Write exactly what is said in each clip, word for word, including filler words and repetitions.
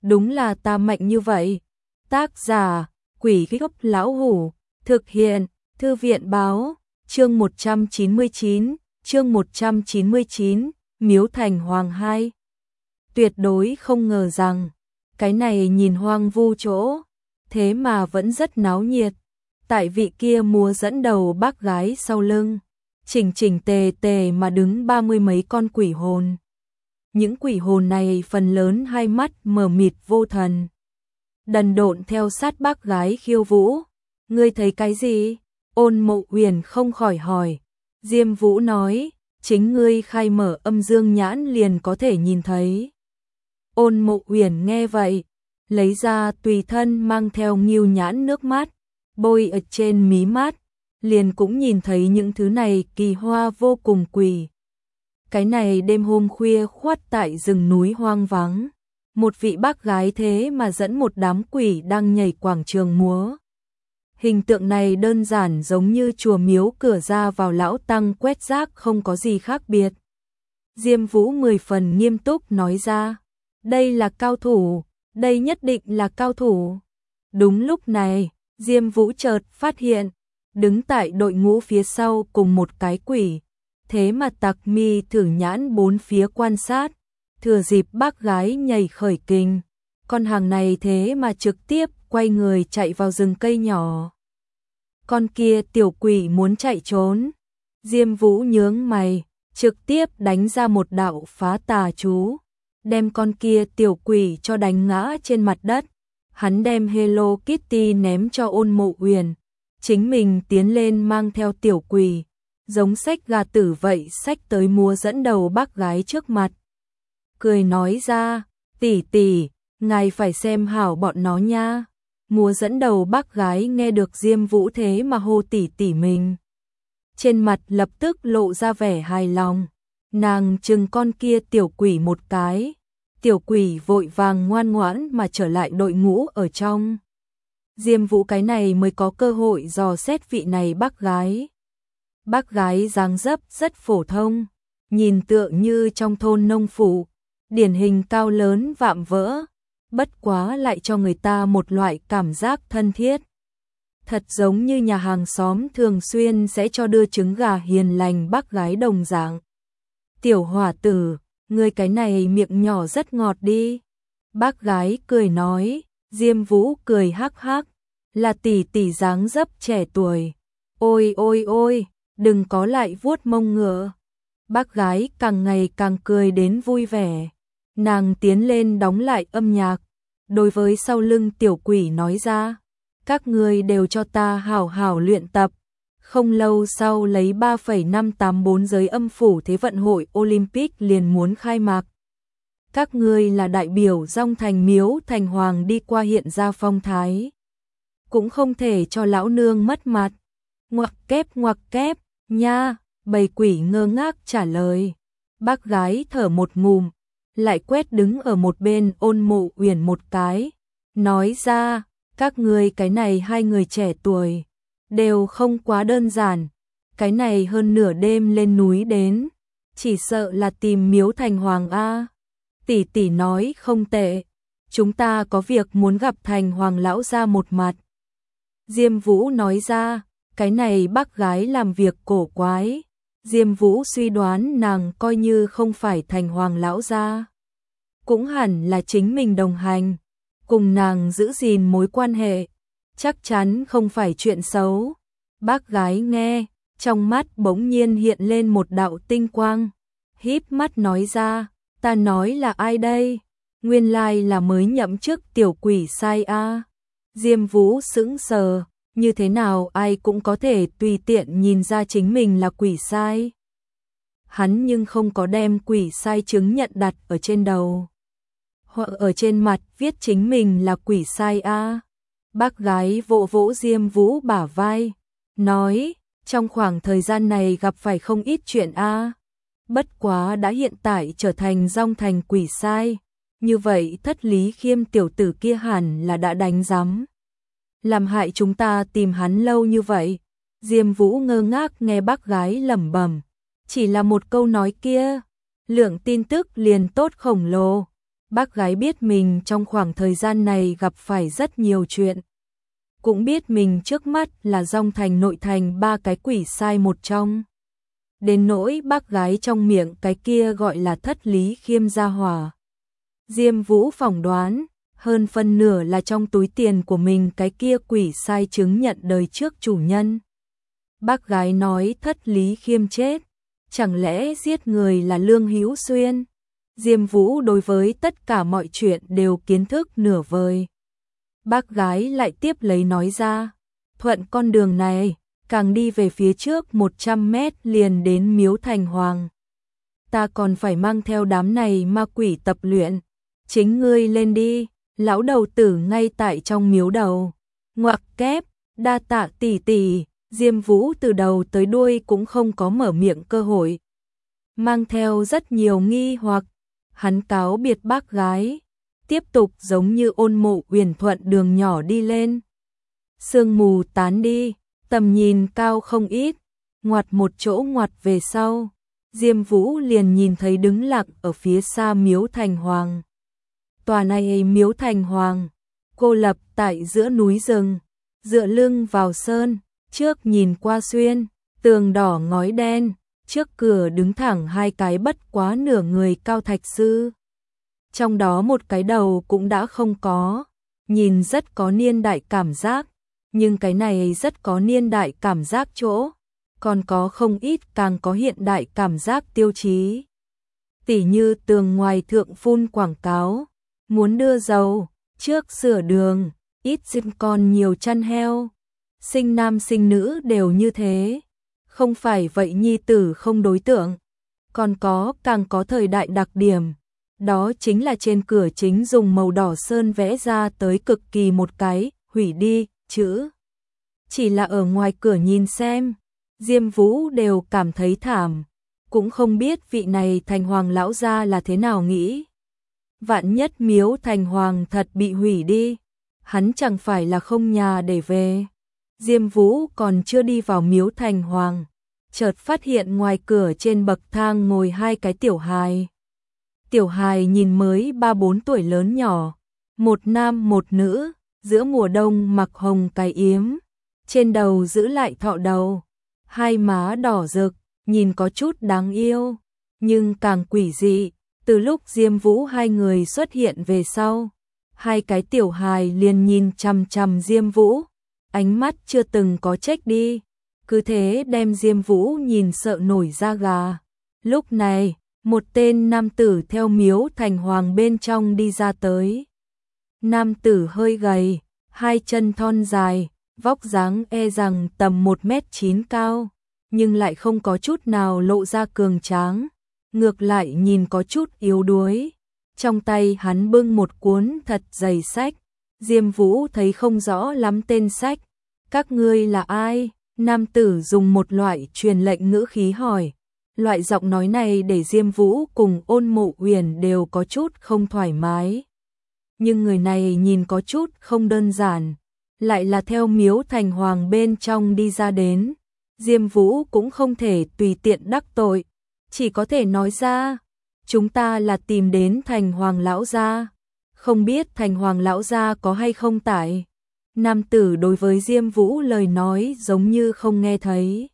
đúng là ta mạnh như vậy. Tác giả, Quỷ Gốc Lão Hủ, thực hiện, Thư viện báo, chương một trăm chín mươi chín, chương một trăm chín mươi chín, Miếu Thành Hoàng hai. Tuyệt đối không ngờ rằng, cái này nhìn hoang vu chỗ, thế mà vẫn rất náo nhiệt. Tại vị kia múa dẫn đầu bác gái sau lưng, chỉnh chỉnh tề tề mà đứng ba mươi mấy con quỷ hồn. Những quỷ hồn này phần lớn hai mắt mờ mịt vô thần, đần độn theo sát bác gái khiêu vũ. Ngươi thấy cái gì? Ôn Mộ Uyển không khỏi hỏi. Diêm Vũ nói, chính ngươi khai mở âm dương nhãn liền có thể nhìn thấy. Ôn Mộ Uyển nghe vậy, lấy ra tùy thân mang theo ngưu nhãn nước mắt, bôi ở trên mí mắt, liền cũng nhìn thấy những thứ này kỳ hoa vô cùng quỷ. Cái này đêm hôm khuya khoắt tại rừng núi hoang vắng, một vị bác gái thế mà dẫn một đám quỷ đang nhảy quảng trường múa. Hình tượng này đơn giản giống như chùa miếu cửa ra vào lão tăng quét rác, không có gì khác biệt. Diêm Vũ mười phần nghiêm túc nói ra, đây là cao thủ, đây nhất định là cao thủ. Đúng lúc này, Diêm Vũ chợt phát hiện, đứng tại đội ngũ phía sau cùng một cái quỷ, thế mà tặc mi thử nhãn bốn phía quan sát, thừa dịp bác gái nhảy khởi kình, con hàng này thế mà trực tiếp quay người chạy vào rừng cây nhỏ. Con kia tiểu quỷ muốn chạy trốn, Diêm Vũ nhướng mày, trực tiếp đánh ra một đạo phá tà chú, đem con kia tiểu quỷ cho đánh ngã trên mặt đất. Hắn đem Hello Kitty ném cho Ôn Mộ Uyển, chính mình tiến lên mang theo tiểu quỷ, giống xách gà tử vậy xách tới múa dẫn đầu bác gái trước mặt. Cười nói ra, tỷ tỷ, ngài phải xem hảo bọn nó nha. Múa dẫn đầu bác gái nghe được Diêm Vũ thế mà hô tỷ tỷ mình, trên mặt lập tức lộ ra vẻ hài lòng. Nàng chừng con kia tiểu quỷ một cái, tiểu quỷ vội vàng ngoan ngoãn mà trở lại đội ngũ ở trong. Diêm Vũ cái này mới có cơ hội dò xét vị này bác gái. Bác gái dáng dấp rất phổ thông, nhìn tựa như trong thôn nông phụ, điển hình cao lớn vạm vỡ, bất quá lại cho người ta một loại cảm giác thân thiết. Thật giống như nhà hàng xóm thường xuyên sẽ cho đưa trứng gà hiền lành bác gái đồng dạng. Tiểu hỏa tử, ngươi cái này miệng nhỏ rất ngọt đi. Bác gái cười nói. Diêm Vũ cười hắc hắc, là tỷ tỷ dáng dấp trẻ tuổi. Ôi ôi ôi, đừng có lại vuốt mông ngựa. Bác gái càng ngày càng cười đến vui vẻ. Nàng tiến lên đóng lại âm nhạc, đối với sau lưng tiểu quỷ nói ra, các ngươi đều cho ta hảo hảo luyện tập. Không lâu sau lấy ba phẩy năm tám bốn giới âm phủ Thế vận hội Olympic liền muốn khai mạc. Các ngươi là đại biểu Dong Thành Miếu Thành Hoàng đi qua hiện ra phong thái, cũng không thể cho lão nương mất mặt. Ngoặc kép ngoặc kép, nha, bầy quỷ ngơ ngác trả lời. Bác gái thở một ngụm, lại quét đứng ở một bên Ôn Mộ Uyển một cái, nói ra, các ngươi cái này hai người trẻ tuổi, đều không quá đơn giản, cái này hơn nửa đêm lên núi đến, chỉ sợ là tìm Miếu Thành Hoàng a. Tỷ tỷ nói không tệ, chúng ta có việc muốn gặp Thành Hoàng lão gia một mặt. Diêm Vũ nói ra, cái này bác gái làm việc cổ quái. Diêm Vũ suy đoán nàng coi như không phải Thành Hoàng lão gia, cũng hẳn là chính mình đồng hành, cùng nàng giữ gìn mối quan hệ, chắc chắn không phải chuyện xấu. Bác gái nghe, trong mắt bỗng nhiên hiện lên một đạo tinh quang, híp mắt nói ra, ta nói là ai đây? Nguyên lai là mới nhậm chức tiểu quỷ sai a. Diêm Vũ sững sờ, như thế nào ai cũng có thể tùy tiện nhìn ra chính mình là quỷ sai. Hắn nhưng không có đem quỷ sai chứng nhận đặt ở trên đầu, hoặc ở trên mặt viết chính mình là quỷ sai a. Bác gái vỗ vỗ Diêm Vũ bả vai, nói, trong khoảng thời gian này gặp phải không ít chuyện a. Bất quá đã hiện tại trở thành Dong Thành quỷ sai, như vậy Thất Lý Khiêm tiểu tử kia hẳn là đã đánh rắm, làm hại chúng ta tìm hắn lâu như vậy. Diêm Vũ ngơ ngác nghe bác gái lẩm bẩm, chỉ là một câu nói kia, lượng tin tức liền tốt khổng lồ. Bác gái biết mình trong khoảng thời gian này gặp phải rất nhiều chuyện. Cũng biết mình trước mắt là dòng thành nội thành ba cái quỷ sai một trong. Đến nỗi bác gái trong miệng cái kia gọi là Thất Lý Khiêm gia hỏa. Diêm Vũ phỏng đoán, hơn phân nửa là trong túi tiền của mình cái kia quỷ sai chứng nhận đời trước chủ nhân. Bác gái nói Thất Lý Khiêm chết, chẳng lẽ giết người là Lương Hữu Xuyên? Diêm Vũ đối với tất cả mọi chuyện đều kiến thức nửa vời. Bác gái lại tiếp lấy nói ra, thuận con đường này, càng đi về phía trước một trăm mét liền đến Miếu Thành Hoàng. Ta còn phải mang theo đám này ma quỷ tập luyện, chính ngươi lên đi. Lão đầu tử ngay tại trong miếu đầu. Ngoặc kép, đa tạ tỷ tỷ. Diêm Vũ từ đầu tới đuôi cũng không có mở miệng cơ hội. Mang theo rất nhiều nghi hoặc, hắn cáo biệt bác gái, tiếp tục giống như Ôn Mộ Uyển thuận đường nhỏ đi lên. Sương mù tán đi, tầm nhìn cao không ít, ngoặt một chỗ ngoặt về sau, Diêm Vũ liền nhìn thấy đứng lặng ở phía xa Miếu Thành Hoàng. Tòa này Miếu Thành Hoàng, cô lập tại giữa núi rừng, dựa lưng vào sơn, trước nhìn qua xuyên, tường đỏ ngói đen, trước cửa đứng thẳng hai cái bất quá nửa người cao thạch sư. Trong đó một cái đầu cũng đã không có, nhìn rất có niên đại cảm giác, nhưng cái này rất có niên đại cảm giác chỗ, còn có không ít càng có hiện đại cảm giác tiêu chí. Tỉ như tường ngoài thượng phun quảng cáo, muốn đưa dầu, trước sửa đường, ít sinh con nhiều chăn heo, sinh nam sinh nữ đều như thế. Không phải vậy nhi tử không đối tượng, còn có càng có thời đại đặc điểm, đó chính là trên cửa chính dùng màu đỏ sơn vẽ ra tới cực kỳ một cái, hủy đi, chữ. Chỉ là ở ngoài cửa nhìn xem, Diêm Vũ đều cảm thấy thảm, cũng không biết vị này Thành Hoàng lão gia là thế nào nghĩ. Vạn nhất Miếu Thành Hoàng thật bị hủy đi, hắn chẳng phải là không nhà để về. Diêm Vũ còn chưa đi vào Miếu Thành Hoàng, chợt phát hiện ngoài cửa trên bậc thang ngồi hai cái tiểu hài. Tiểu hài nhìn mới ba bốn tuổi lớn nhỏ, một nam một nữ, giữa mùa đông mặc hồng cái yếm, trên đầu giữ lại thọ đầu, hai má đỏ rực, nhìn có chút đáng yêu, nhưng càng quỷ dị. Từ lúc Diêm Vũ hai người xuất hiện về sau, hai cái tiểu hài liền nhìn chằm chằm Diêm Vũ, ánh mắt chưa từng có trách đi, cứ thế đem Diêm Vũ nhìn sợ nổi da gà. Lúc này, một tên nam tử theo Miếu Thành Hoàng bên trong đi ra tới. Nam tử hơi gầy, hai chân thon dài, vóc dáng e rằng tầm một mét chín cao, nhưng lại không có chút nào lộ ra cường tráng, ngược lại nhìn có chút yếu đuối. Trong tay hắn bưng một cuốn thật dày sách, Diêm Vũ thấy không rõ lắm tên sách. Các ngươi là ai? Nam tử dùng một loại truyền lệnh ngữ khí hỏi. Loại giọng nói này để Diêm Vũ cùng Ôn Mộ Uyển đều có chút không thoải mái. Nhưng người này nhìn có chút không đơn giản, lại là theo Miếu Thành Hoàng bên trong đi ra đến. Diêm Vũ cũng không thể tùy tiện đắc tội, chỉ có thể nói ra, chúng ta là tìm đến Thành Hoàng lão gia, không biết Thành Hoàng lão gia có hay không tại. Nam tử đối với Diêm Vũ lời nói giống như không nghe thấy.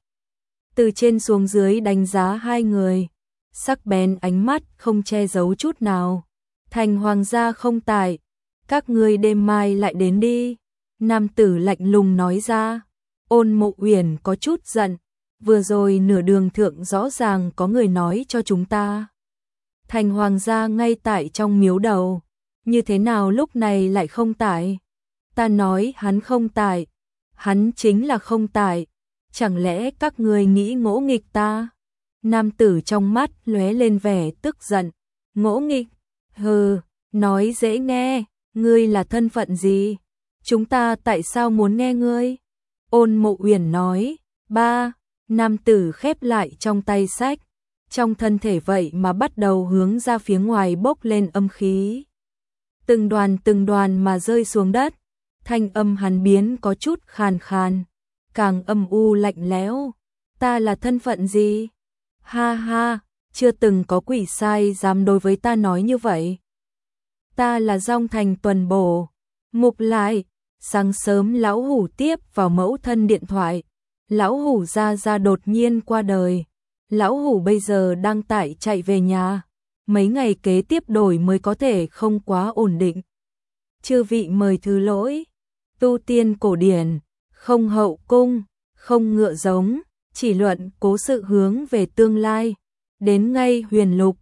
Từ trên xuống dưới đánh giá hai người, sắc bén ánh mắt không che giấu chút nào. Thành Hoàng gia không tại, các ngươi đêm mai lại đến đi. Nam tử lạnh lùng nói ra. Ôn Mộ Uyển có chút giận, vừa rồi nửa đường thượng rõ ràng có người nói cho chúng ta. Thành Hoàng gia ngay tại trong miếu đầu, như thế nào lúc này lại không tại? Ta nói hắn không tại, hắn chính là không tại, chẳng lẽ các ngươi nghĩ ngỗ nghịch ta? Nam tử trong mắt lóe lên vẻ tức giận, ngỗ nghịch, hừ, nói dễ nghe, ngươi là thân phận gì? Chúng ta tại sao muốn nghe ngươi? Ôn Mộ Uyển nói, ba, nam tử khép lại trong tay sách, trong thân thể vậy mà bắt đầu hướng ra phía ngoài bốc lên âm khí. Từng đoàn từng đoàn mà rơi xuống đất, thanh âm hắn biến có chút khàn khàn, càng âm u lạnh lẽo. Ta là thân phận gì? Ha ha, chưa từng có quỷ sai dám đối với ta nói như vậy. ta là Dong Thành tuần bổ. Mục lại, sáng sớm lão hủ tiếp vào mẫu thân điện thoại. Lão hủ ra ra đột nhiên qua đời. Lão hủ bây giờ đang tại chạy về nhà. Mấy ngày kế tiếp đổi mới có thể không quá ổn định. Chư vị mời thứ lỗi. Tu tiên cổ điển, không hậu cung, không ngựa giống, chỉ luận cố sự hướng về tương lai. Đến ngay huyền lục,